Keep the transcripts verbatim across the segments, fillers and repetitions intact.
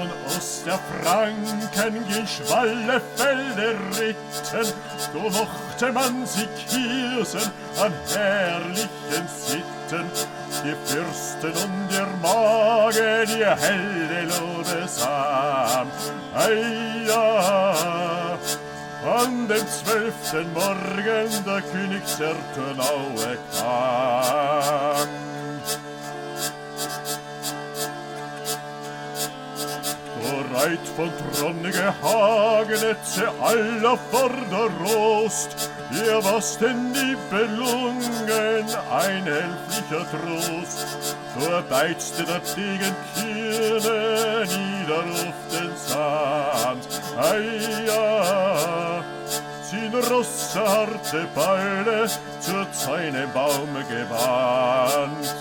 von Osterfranken gen Schwallefelde ritten, so mochte man sie kießen an herrlichen Sitten. Die Fürsten und ihr Magen, ihr helle Lodesam, ei ja. An dem zwölften Morgen der König der Turnaue kam. So reit von Tronne gehagenetze aller vor der Rost, ihr was den Nibelungen ein helflicher Trost. So beizte der Degen Kirne nieder auf den Sand, ei ja. Sin rosse harte Beule zu seinem Baume gewandt.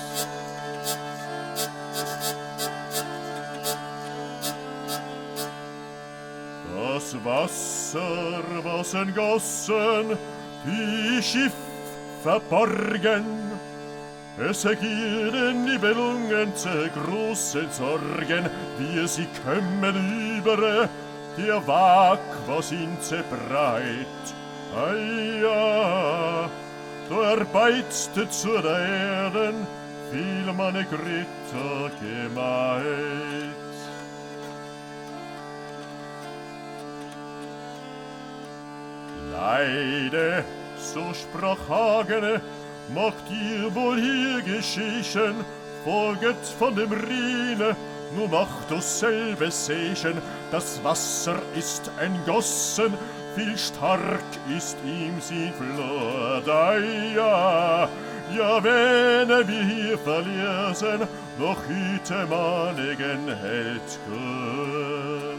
Das Wasser, was entgossen, die Schiff verborgen, es ergiert den Nibelungen zu großen Sorgen, wie sie kommen über der Wag was ihn zerbreit. Ei ja, da erbeizte zu der Erden viel meine Greta gemeint. Leide, so sprach Hagene, macht ihr wohl hier Geschichten, folget von dem Rhine, nur macht uns selbe sehen, das Wasser ist entgossen, viel stark ist ihm sie Flut. Ei ja, ja, wenn wir hier verließen, noch hüte manigen hält gut.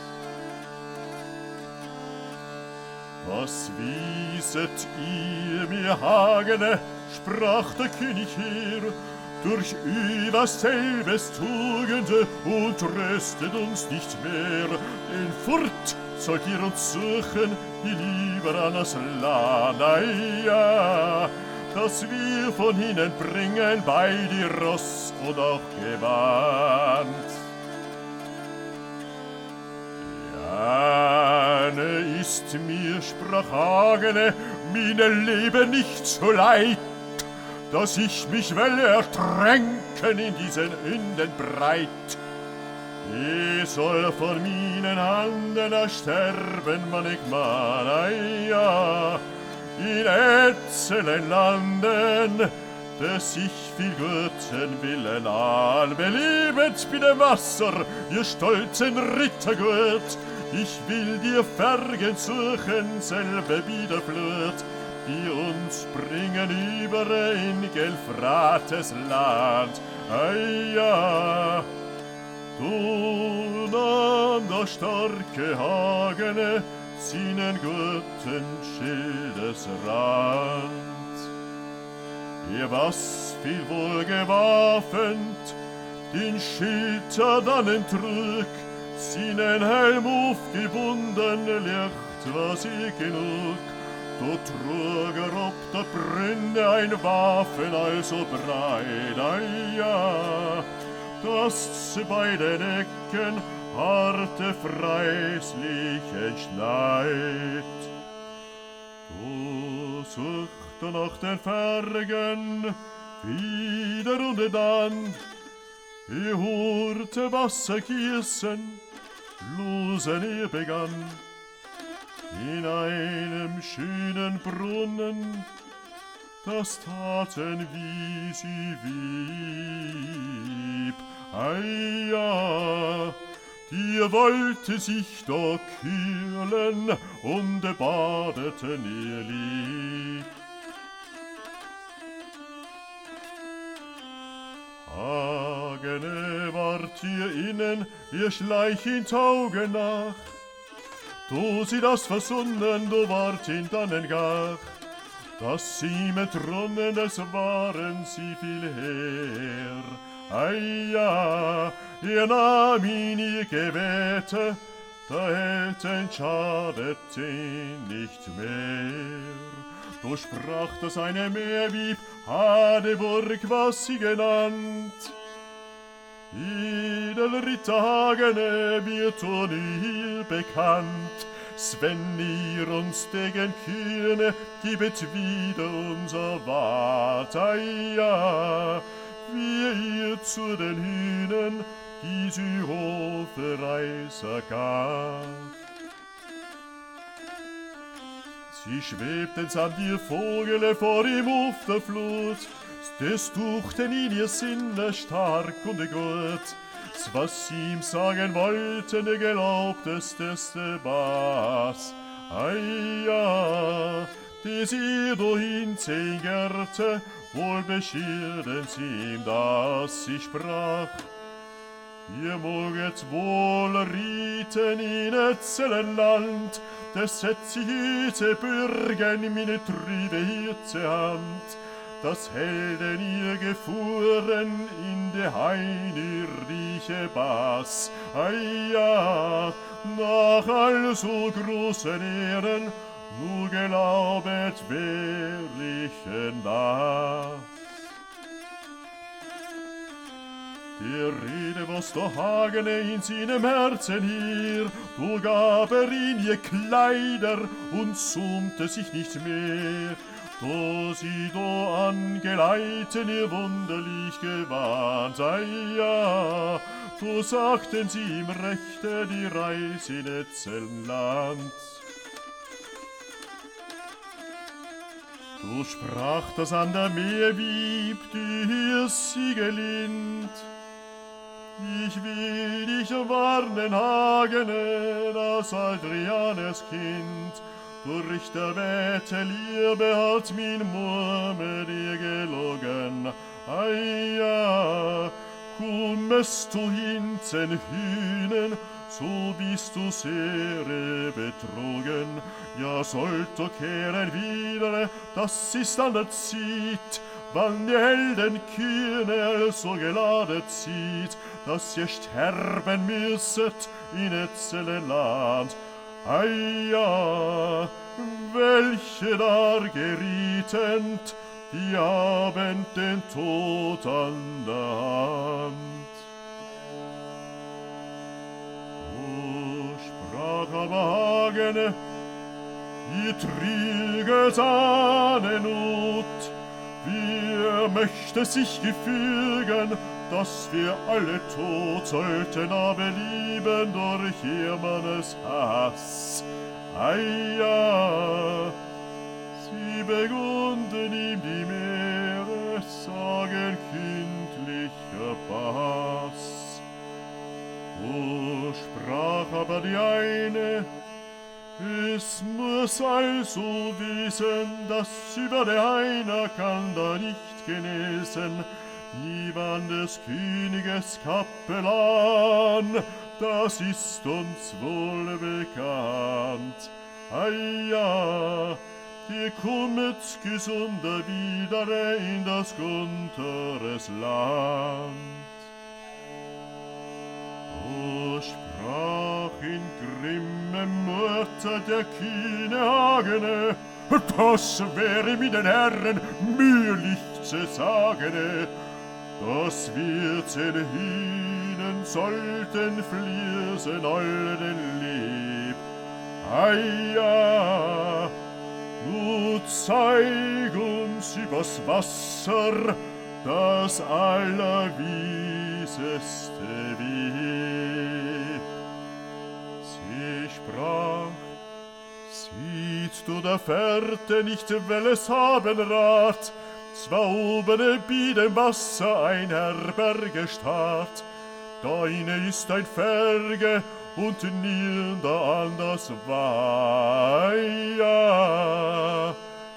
Was wieset ihr mir, Hagene, sprach der König hier, durch übers selbes Tugende und tröstet uns nicht mehr. Den Furt sollt ihr uns suchen, hinüber an das Land, ei ja, dass wir von ihnen bringen bei die Ross und auch Gewand. Jane ist mir, sprach Hagene, meine Leben nicht so leid, dass ich mich will ertränken in diesen Ünden breit. Ich soll von meinen Handen ersterben, man ich man, ei ja, in ätzelen Landen, dass ich viel guten Willen an. Belebet bei dem Wasser, ihr stolzen Rittergut, ich will dir Fergen suchen, selbe wieder Flut, die uns bringen über in Gelfrates Land. Ei ja, du nahm der starke Hagene seinen guten Schildesrand. Ihr was viel wohl gewaffnet, den Schild dannen trug, seinen Helm aufgebunden, Licht war sie genug. Da trug er ob der Bründe ein Waffen also breit, ei ja, das zu beiden Ecken harte freislich entschneit. Du suchte nach den Fergen wieder und dann, ich hörte Wasser gießen, losen ihr begann. In einem schönen Brunnen, das taten wie sie wieb. Ei ja, die wollte sich da kühlen und badeten ihr lieb. Hagene ward ihr innen, ihr Schleich in Tauge nach. Du sie das versunden, du wart in Tannengach, dass sie mit Runnen, es waren sie viel her. Ei ja, ihr nahm ihn ihr Gebete, da hätten schadet ihn nicht mehr. Du sprach das eine Meerwieb, Hadeburg was sie genannt. Edel Ritter Hagene wird hier bekannt. Svenir uns degen Kühne, gibet wieder unser Wart. Ja, wir ihr zu den Hühnen, die sie Hofe Reiser gab. Sie schwebten samt ihr Vogele vor ihm auf der Flut, des duchten in ihr Sinne stark und gut. Was sie ihm sagen wollten, er glaubt es des Bas. Ei ja, des ihr dahin zängerte, wohl beschierden sie ihm, dass sie sprach. Ihr möget wohl rieten in etzelen Land, des setzt sich hüte Bürgen meine trübe Hirze Hand. Das Helden ihr gefuhren in de heinerliche Bas. Ei ja, nach all so großen Ehren, nur glaubet wehrlichen das. Der Rede, was der Hagene in seinem Herzen hier, du gab er in ihr Kleider und summte sich nicht mehr. Da sie da angeleiten ihr wunderlich gewarnt, ei ja, da sagten sie ihm Rechte die Reise in Etzelland. Du sprach das an der Meerwieb, die hier sie gelind. Ich will dich warnen, Hagene, das Adrianes Kind, durch der Wette Liebe hat mein Murmel dir gelogen. Ei ja, kommest du hinten Hühnen, so bist du sehr betrogen. Ja, sollt du kehren wieder, das ist an der Zeit, wann die Helden Kühne so geladet zieht, dass ihr sterben müsset in Etzelen Land. Ei ja, welche da gerietend, die haben den Tod an der Hand. O sprach aber Hagene, ihr trüget eine Not, wir möchte sich gefügen, dass wir alle tot sollten, aber lieben durch jemines Hass. Ei ja, sie begunden ihm die Meere, sagen kindlicher Pass. O sprach aber die eine, es muss also wissen, dass über der einer kann da nicht genesen, niemand des Königes Kapellan, das ist uns wohl bekannt. Ei ja, die kommet gesunder wieder in das Gunteres Land. O sprach in grimmem Murter der kühne Hagene, das wäre mit den Herren mühlich zu sagen, das wird den Hühnen sollten fließen allen Lieb. Ei ja, nu zeig uns übers Wasser das allerwieseste Wieb. Sie sprach, sieht du der Fährte nicht, welches haben Rat, zwar oben bei dem Wasser ein Herberge starrt, deine ist ein Ferge und nieder anders Weiher.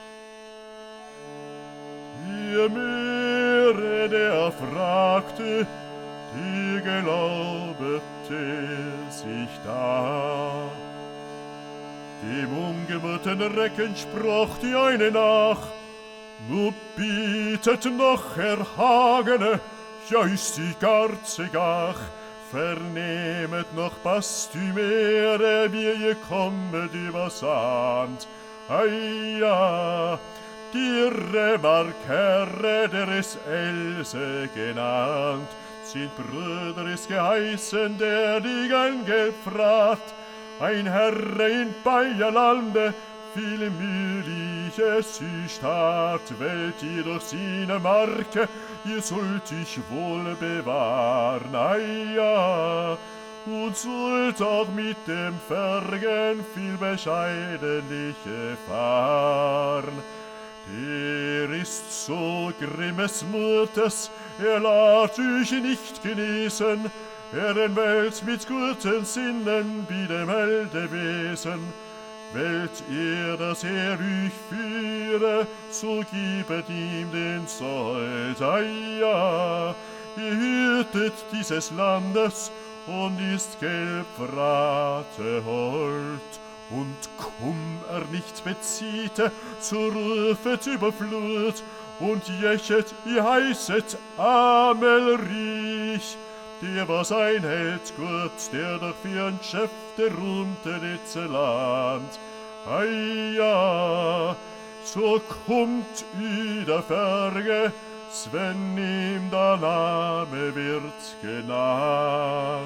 Die Meere, der fragte, die glaubete sich da. Dem ungemüten Recken sprach die eine nach, nu bietet noch Herr Hagene, ja ist die Garze gach, vernehmet noch Bastümere, wie ihr kommet über Sand. Ei ja, die Remarkerre, der ist Else genannt, sind Brüder ist geheißen, der die Gelb fragt, ein Herr in Bayerlande, viel mühliche Süßtat, wählt ihr durch seine Marke, ihr sollt ich wohl bewahren, ei ja, und sollt auch mit dem Fergen viel bescheidenliche fahren. Der ist so grimmes Mutes, er lässt euch nicht genießen, er entwählt mit guten Sinnen wie dem Meldewesen. Wählt ihr, dass er euch führe, so gibet ihm den Sold, ei ja, ihr hütet dieses Landes und ist gelb Frate hold. Und kumm er nicht beziehte, so rufet über Flut und jächet, ihr heißet Amelrich. Der war sein Held gut, der doch für ein Schäfte runter das Land. Ei ja, so kommt i der Ferge, Sven ihm der Name wird genannt.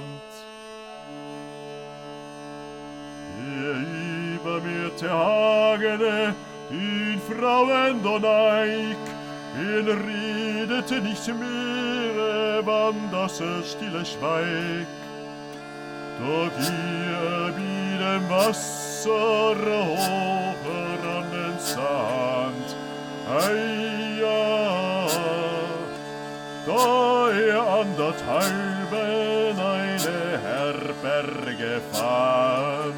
Der übermühte Hagene, in Frauen Doneik, ihn redete nicht mehr, wann das er stille schweig. Doch ihr wie dem Wasser hocher an den Sand, ei ja, da er anderthalben eine Herberge fand.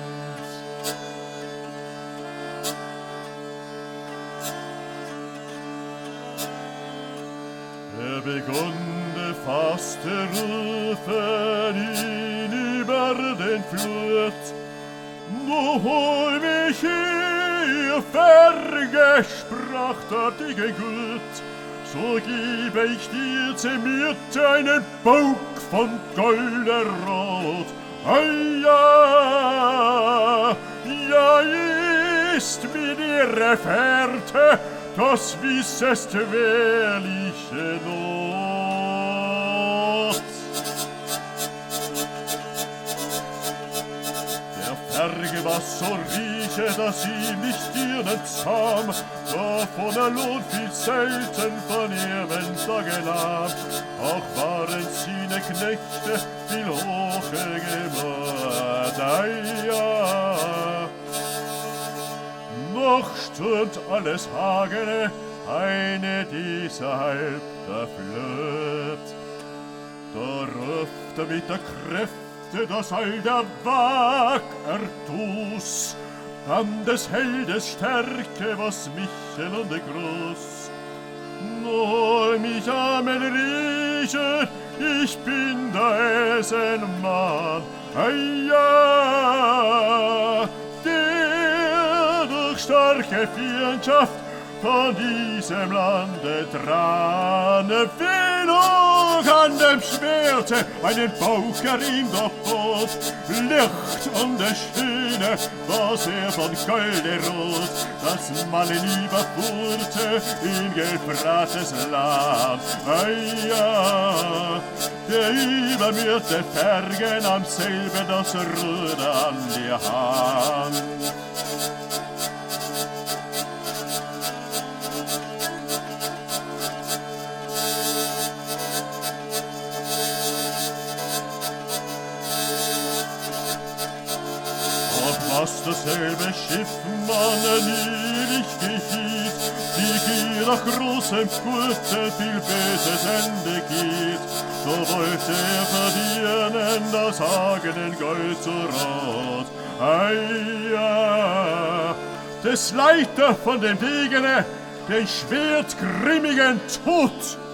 Er begonn fast rufen ihn über den Flut. Nu hol mich hier, Ferge, sprach der dicke Gut, so gebe ich dir zermürt einen Bauch von Golderrot. Ei ja, ja ist wie ihre Fährte, das wissest wehrliche Not. Der Ferge war so rieche, dass ihm nicht ihnen zahm, davon er lohnt viel selten von ihrem Tage nahm. Auch waren seine Knechte viel hoche gemord, ei ja. Noch stürmt alles Hagene, eine dieser halb der Flut. Da ruft er mit der Kräfte, dass all der Wag ertus, dann des Heldes Stärke, was Michel und der Gruß. Nur mich Amelrich, ich bin der Esenmann, ei ja, starke Fiendschaft von diesem Lande dran. Genug an dem Schwerte, einen Bauch er ihm doch bot, Licht und der Schöne, was er von Golde rot, das Mannen überfuhrte in gelbrates Land. Ei ja, der übermührte Ferge nahm selber das Ruder an die Hand. Was dasselbe Schiff mannen ewig gehielt, die Gier nach großem Gute viel böses Ende geht, so wollte er verdienen das Hagenen Gold zu Rot. Ei ja, des Leiter von dem Degene, den schwertgrimmigen Tod.